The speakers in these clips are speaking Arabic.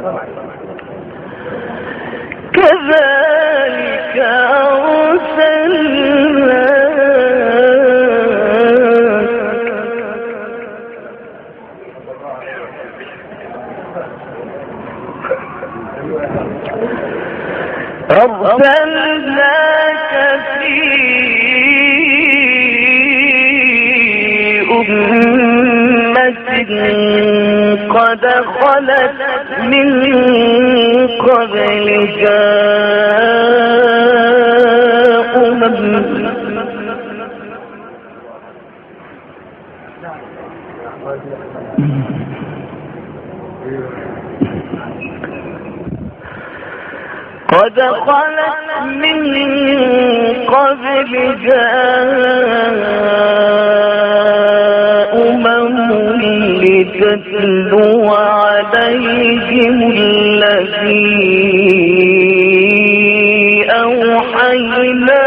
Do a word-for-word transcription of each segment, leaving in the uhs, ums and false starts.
كذلك أرسلناك في أمة قد خلت من قبلها أمم قد خلت من قبلها أمم لتتلو عليهم الذي أوحينا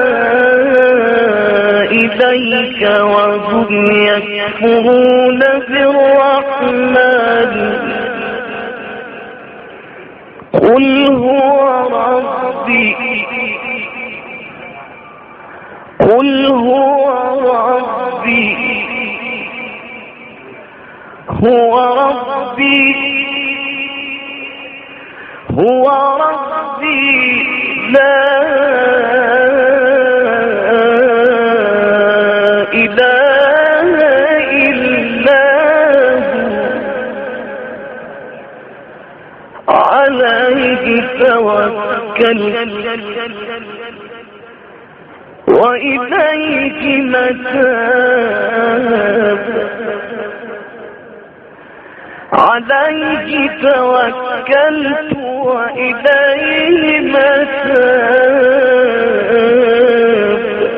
إليك وهم يكفرون بالرحمن قل هو ربي قل هو ربي هو ربي هو ربي لا إله إلا هو عليه توكلت وإليك متاب عليه توكلت وإليه متاب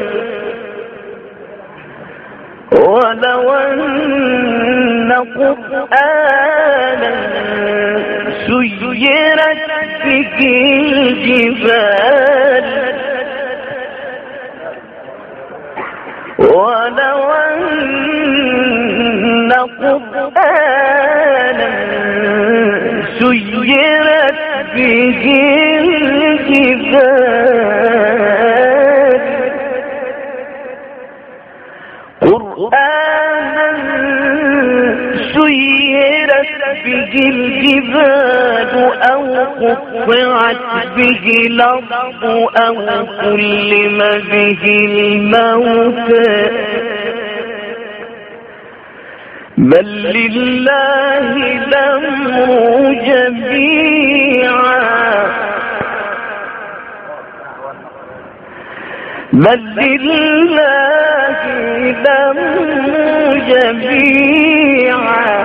ولو أن قرآنا سيرت به الجبال ولو أن قرآنا سيرت به الجبال قرآنا سيرت به الجبال أو قطعت به الأرض أو كلم به الموتى بل لله الأمر جميعا بل لله الأمر جميعا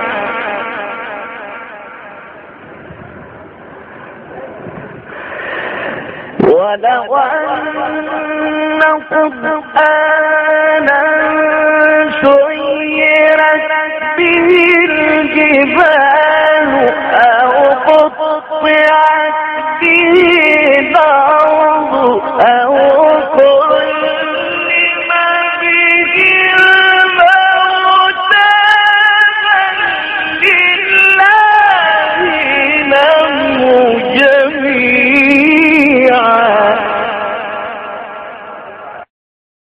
ولو أن قرآنا سيرت به الجبال